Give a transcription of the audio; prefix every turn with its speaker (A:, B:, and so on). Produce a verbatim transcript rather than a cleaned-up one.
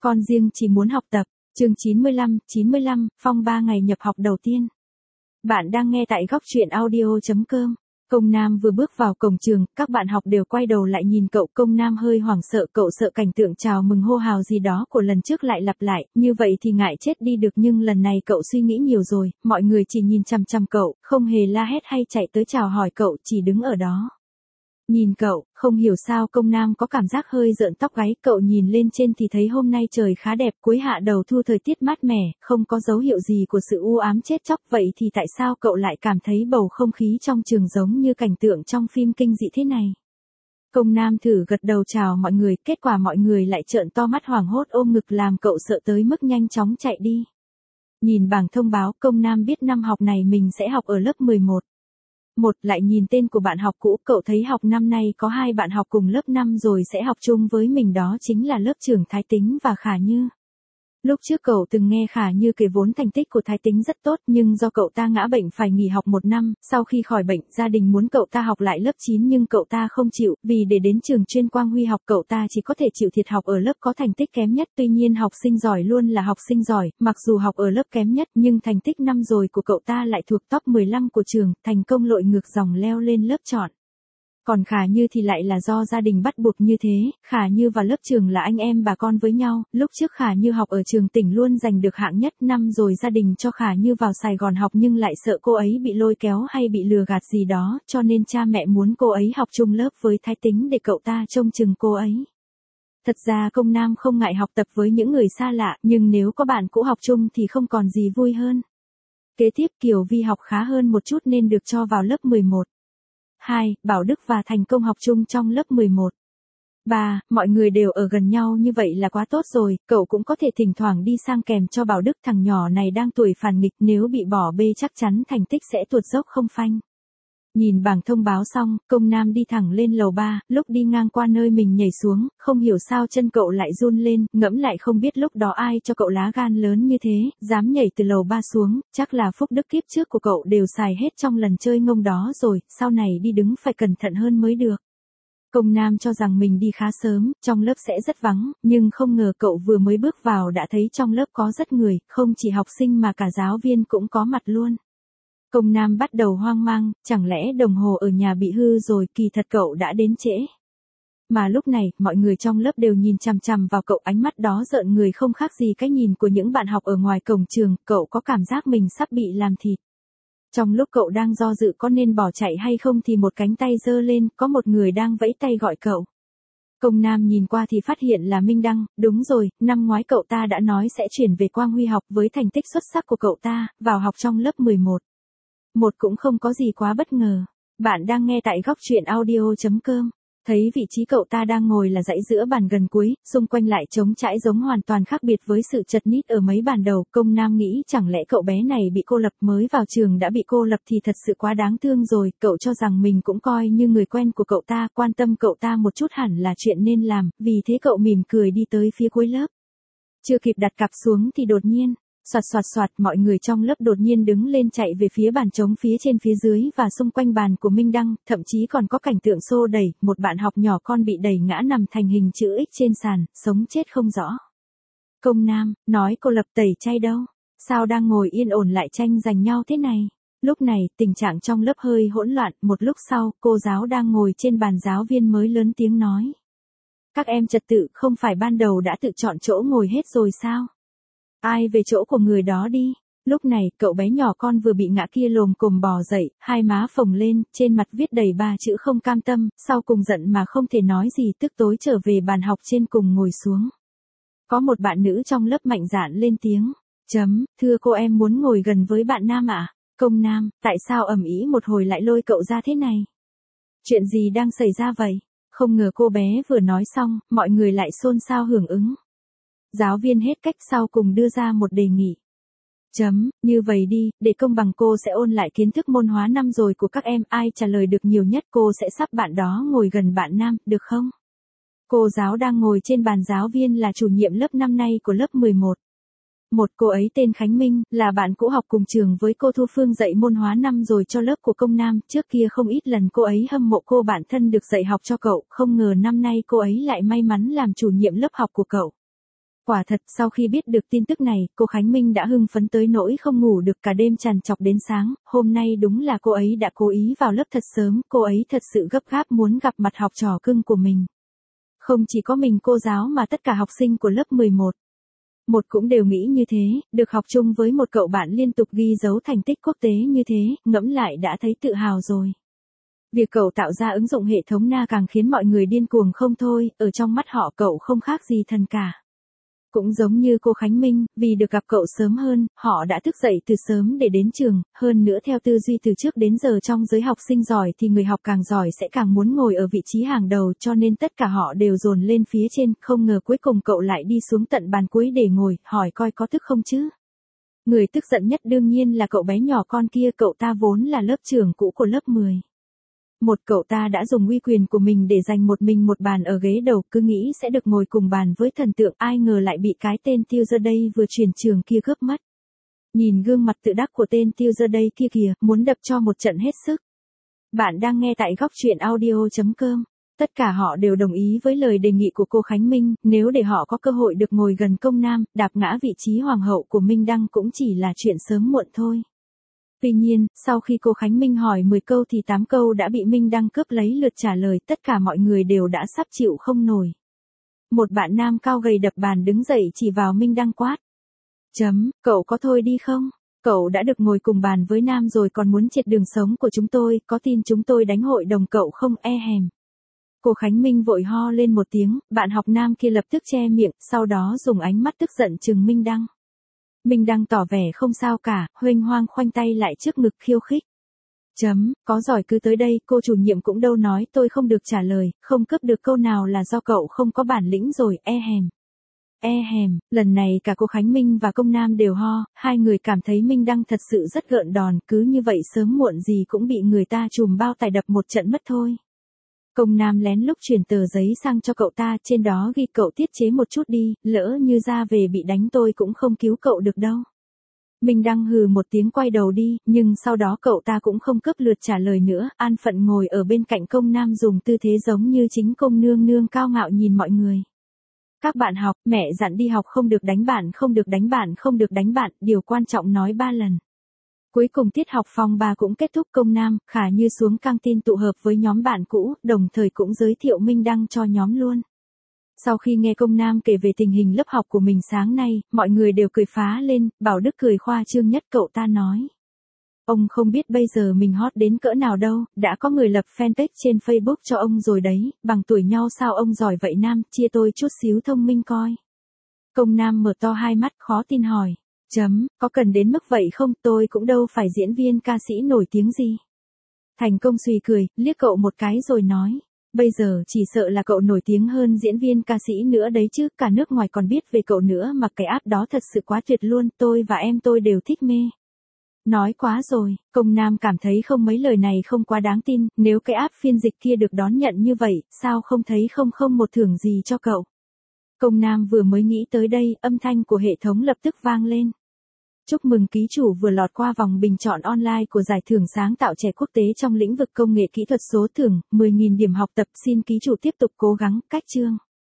A: Con riêng chỉ muốn học tập. Chương chín mươi lăm, chín mươi lăm, Phong ba ngày nhập học đầu tiên. Bạn đang nghe tại góc truyện audio chấm com. Công Nam vừa bước vào cổng trường, các bạn học đều quay đầu lại nhìn cậu. Công Nam hơi hoảng sợ, cậu sợ cảnh tượng chào mừng hô hào gì đó của lần trước lại lặp lại, như vậy thì ngại chết đi được, nhưng lần này cậu suy nghĩ nhiều rồi, mọi người chỉ nhìn chằm chằm cậu, không hề la hét hay chạy tới chào hỏi cậu, chỉ đứng ở đó. Nhìn cậu, không hiểu sao Công Nam có cảm giác hơi rợn tóc gáy, cậu nhìn lên trên thì thấy hôm nay trời khá đẹp, cuối hạ đầu thu thời tiết mát mẻ, không có dấu hiệu gì của sự u ám chết chóc, vậy thì tại sao cậu lại cảm thấy bầu không khí trong trường giống như cảnh tượng trong phim kinh dị thế này? Công Nam thử gật đầu chào mọi người, kết quả mọi người lại trợn to mắt hoảng hốt ôm ngực làm cậu sợ tới mức nhanh chóng chạy đi. Nhìn bảng thông báo, Công Nam biết năm học này mình sẽ học ở lớp mười một. Một lại nhìn tên của bạn học cũ, cậu thấy học năm nay có hai bạn học cùng lớp năm rồi sẽ học chung với mình, đó chính là lớp trưởng Thái Tính và Khả Như. Lúc trước cậu từng nghe Khả Như kể vốn thành tích của Thái Tính rất tốt, nhưng do cậu ta ngã bệnh phải nghỉ học một năm, sau khi khỏi bệnh, gia đình muốn cậu ta học lại lớp chín nhưng cậu ta không chịu, vì để đến trường chuyên Quang Huy học cậu ta chỉ có thể chịu thiệt học ở lớp có thành tích kém nhất, tuy nhiên học sinh giỏi luôn là học sinh giỏi, mặc dù học ở lớp kém nhất nhưng thành tích năm rồi của cậu ta lại thuộc top mười lăm của trường, thành công lội ngược dòng leo lên lớp chọn. Còn Khả Như thì lại là do gia đình bắt buộc như thế, Khả Như và lớp trường là anh em bà con với nhau, lúc trước Khả Như học ở trường tỉnh luôn giành được hạng nhất, năm rồi gia đình cho Khả Như vào Sài Gòn học nhưng lại sợ cô ấy bị lôi kéo hay bị lừa gạt gì đó, cho nên cha mẹ muốn cô ấy học chung lớp với Thái Tính để cậu ta trông chừng cô ấy. Thật ra Công Nam không ngại học tập với những người xa lạ, nhưng nếu có bạn cũ học chung thì không còn gì vui hơn. Kế tiếp Kiều Vi học khá hơn một chút nên được cho vào lớp mười một. hai. Bảo Đức và Thành Công học chung trong lớp mười một. ba. Mọi người đều ở gần nhau như vậy là quá tốt rồi, cậu cũng có thể thỉnh thoảng đi sang kèm cho Bảo Đức, thằng nhỏ này đang tuổi phản nghịch, nếu bị bỏ bê chắc chắn thành tích sẽ tuột dốc không phanh. Nhìn bảng thông báo xong, Công Nam đi thẳng lên lầu ba, lúc đi ngang qua nơi mình nhảy xuống, không hiểu sao chân cậu lại run lên, ngẫm lại không biết lúc đó ai cho cậu lá gan lớn như thế, dám nhảy từ lầu ba xuống, chắc là phúc đức kiếp trước của cậu đều xài hết trong lần chơi ngông đó rồi, sau này đi đứng phải cẩn thận hơn mới được. Công Nam cho rằng mình đi khá sớm, trong lớp sẽ rất vắng, nhưng không ngờ cậu vừa mới bước vào đã thấy trong lớp có rất người, không chỉ học sinh mà cả giáo viên cũng có mặt luôn. Công Nam bắt đầu hoang mang, chẳng lẽ đồng hồ ở nhà bị hư rồi, kỳ thật cậu đã đến trễ. Mà lúc này, mọi người trong lớp đều nhìn chằm chằm vào cậu, ánh mắt đó rợn người không khác gì cái nhìn của những bạn học ở ngoài cổng trường, cậu có cảm giác mình sắp bị làm thịt. Trong lúc cậu đang do dự có nên bỏ chạy hay không thì một cánh tay giơ lên, có một người đang vẫy tay gọi cậu. Công Nam nhìn qua thì phát hiện là Minh Đăng, đúng rồi, năm ngoái cậu ta đã nói sẽ chuyển về Quang Huy học, với thành tích xuất sắc của cậu ta, vào học trong lớp mười một. Một cũng không có gì quá bất ngờ. Bạn đang nghe tại góc truyện audio chấm com. Thấy vị trí cậu ta đang ngồi là dãy giữa bàn gần cuối, xung quanh lại trống trải giống hoàn toàn khác biệt với sự chật ních ở mấy bàn đầu. Công Nam nghĩ chẳng lẽ cậu bé này bị cô lập, mới vào trường đã bị cô lập thì thật sự quá đáng thương rồi. Cậu cho rằng mình cũng coi như người quen của cậu ta, quan tâm cậu ta một chút hẳn là chuyện nên làm, vì thế cậu mỉm cười đi tới phía cuối lớp. Chưa kịp đặt cặp xuống thì đột nhiên, soạt soạt soạt, mọi người trong lớp đột nhiên đứng lên chạy về phía bàn trống phía trên phía dưới và xung quanh bàn của Minh Đăng, thậm chí còn có cảnh tượng xô đẩy, một bạn học nhỏ con bị đẩy ngã nằm thành hình chữ X trên sàn, sống chết không rõ. Công Nam, nói cô lập tẩy chay đâu, sao đang ngồi yên ổn lại tranh giành nhau thế này. Lúc này, tình trạng trong lớp hơi hỗn loạn, một lúc sau, cô giáo đang ngồi trên bàn giáo viên mới lớn tiếng nói. Các em trật tự, không phải ban đầu đã tự chọn chỗ ngồi hết rồi sao? Ai về chỗ của người đó đi. Lúc này, cậu bé nhỏ con vừa bị ngã kia lồm cồm bò dậy, hai má phồng lên, trên mặt viết đầy ba chữ không cam tâm, sau cùng giận mà không thể nói gì, tức tối trở về bàn học trên cùng ngồi xuống. Có một bạn nữ trong lớp mạnh dạn lên tiếng. Chấm, thưa cô, em muốn ngồi gần với bạn nam ạ. À? Công Nam, tại sao ầm ĩ một hồi lại lôi cậu ra thế này? Chuyện gì đang xảy ra vậy? Không ngờ cô bé vừa nói xong, mọi người lại xôn xao hưởng ứng. Giáo viên hết cách sau cùng đưa ra một đề nghị. Chấm, như vậy đi, để công bằng cô sẽ ôn lại kiến thức môn hóa năm rồi của các em, ai trả lời được nhiều nhất cô sẽ sắp bạn đó ngồi gần bạn nam, được không? Cô giáo đang ngồi trên bàn giáo viên là chủ nhiệm lớp năm nay của lớp mười một. Một cô ấy tên Khánh Minh, là bạn cũ học cùng trường với cô Thu Phương dạy môn hóa năm rồi cho lớp của Công Nam, trước kia không ít lần cô ấy hâm mộ cô bạn thân được dạy học cho cậu, không ngờ năm nay cô ấy lại may mắn làm chủ nhiệm lớp học của cậu. Quả thật, sau khi biết được tin tức này, cô Khánh Minh đã hưng phấn tới nỗi không ngủ được cả đêm trằn trọc đến sáng, hôm nay đúng là cô ấy đã cố ý vào lớp thật sớm, cô ấy thật sự gấp gáp muốn gặp mặt học trò cưng của mình. Không chỉ có mình cô giáo mà tất cả học sinh của lớp mười một. Một cũng đều nghĩ như thế, được học chung với một cậu bạn liên tục ghi dấu thành tích quốc tế như thế, ngẫm lại đã thấy tự hào rồi. Việc cậu tạo ra ứng dụng hệ thống na càng khiến mọi người điên cuồng không thôi, ở trong mắt họ cậu không khác gì thần cả. Cũng giống như cô Khánh Minh, vì được gặp cậu sớm hơn, họ đã thức dậy từ sớm để đến trường, hơn nữa theo tư duy từ trước đến giờ trong giới học sinh giỏi thì người học càng giỏi sẽ càng muốn ngồi ở vị trí hàng đầu cho nên tất cả họ đều dồn lên phía trên, không ngờ cuối cùng cậu lại đi xuống tận bàn cuối để ngồi, hỏi coi có tức không chứ. Người tức giận nhất đương nhiên là cậu bé nhỏ con kia, cậu ta vốn là lớp trưởng cũ của lớp mười. Một cậu ta đã dùng uy quyền của mình để giành một mình một bàn ở ghế đầu, cứ nghĩ sẽ được ngồi cùng bàn với thần tượng, ai ngờ lại bị cái tên tiêu giờ đây vừa chuyển trường kia cướp mất. Nhìn gương mặt tự đắc của tên tiêu giờ đây kia kìa, muốn đập cho một trận hết sức. Bạn đang nghe tại góc truyện audio chấm com. Tất cả họ đều đồng ý với lời đề nghị của cô Khánh Minh, nếu để họ có cơ hội được ngồi gần công nam, đạp ngã vị trí hoàng hậu của Minh Đăng cũng chỉ là chuyện sớm muộn thôi. Tuy nhiên, sau khi cô Khánh Minh hỏi mười câu thì tám câu đã bị Minh Đăng cướp lấy lượt trả lời, tất cả mọi người đều đã sắp chịu không nổi. Một bạn nam cao gầy đập bàn đứng dậy chỉ vào Minh Đăng quát. Chấm, cậu có thôi đi không? Cậu đã được ngồi cùng bàn với nam rồi còn muốn triệt đường sống của chúng tôi, có tin chúng tôi đánh hội đồng cậu không, e hèm. Cô Khánh Minh vội ho lên một tiếng, bạn học nam kia lập tức che miệng, sau đó dùng ánh mắt tức giận trừng Minh Đăng. Minh Đăng tỏ vẻ không sao cả, huênh hoang khoanh tay lại trước ngực khiêu khích. Chấm, có giỏi cứ tới đây, cô chủ nhiệm cũng đâu nói tôi không được trả lời, không cướp được câu nào là do cậu không có bản lĩnh rồi, e hèm. E hèm, lần này cả cô Khánh Minh và công nam đều ho, hai người cảm thấy Minh Đăng thật sự rất gợn đòn, cứ như vậy sớm muộn gì cũng bị người ta trùm bao tải đập một trận mất thôi. Công nam lén lúc chuyển tờ giấy sang cho cậu ta, trên đó ghi cậu tiết chế một chút đi, lỡ như ra về bị đánh tôi cũng không cứu cậu được đâu. Minh Đăng hừ một tiếng quay đầu đi, nhưng sau đó cậu ta cũng không cướp lượt trả lời nữa, an phận ngồi ở bên cạnh công nam dùng tư thế giống như chính công nương nương cao ngạo nhìn mọi người. Các bạn học, mẹ dặn đi học không được đánh bạn, không được đánh bạn, không được đánh bạn, điều quan trọng nói ba lần. Cuối cùng tiết học phòng ba cũng kết thúc, công nam, Khả Như xuống căng tin tụ hợp với nhóm bạn cũ, đồng thời cũng giới thiệu Minh Đăng cho nhóm luôn. Sau khi nghe công nam kể về tình hình lớp học của mình sáng nay, mọi người đều cười phá lên, Bảo Đức cười khoa trương nhất, cậu ta nói. Ông không biết bây giờ mình hot đến cỡ nào đâu, đã có người lập fanpage trên Facebook cho ông rồi đấy, bằng tuổi nhau sao ông giỏi vậy nam, chia tôi chút xíu thông minh coi. Công nam mở to hai mắt khó tin hỏi. Chấm, có cần đến mức vậy không, tôi cũng đâu phải diễn viên ca sĩ nổi tiếng gì. Thành Công xùy cười, liếc cậu một cái rồi nói. Bây giờ chỉ sợ là cậu nổi tiếng hơn diễn viên ca sĩ nữa đấy chứ, cả nước ngoài còn biết về cậu nữa mà cái app đó thật sự quá tuyệt luôn, tôi và em tôi đều thích mê. Nói quá rồi, công nam cảm thấy không mấy lời này không quá đáng tin, nếu cái app phiên dịch kia được đón nhận như vậy, sao không thấy không không một thưởng gì cho cậu. Công nam vừa mới nghĩ tới đây, âm thanh của hệ thống lập tức vang lên. Chúc mừng ký chủ vừa lọt qua vòng bình chọn online của giải thưởng sáng tạo trẻ quốc tế trong lĩnh vực công nghệ kỹ thuật số, thưởng mười nghìn điểm học tập, xin ký chủ tiếp tục cố gắng, cách chương.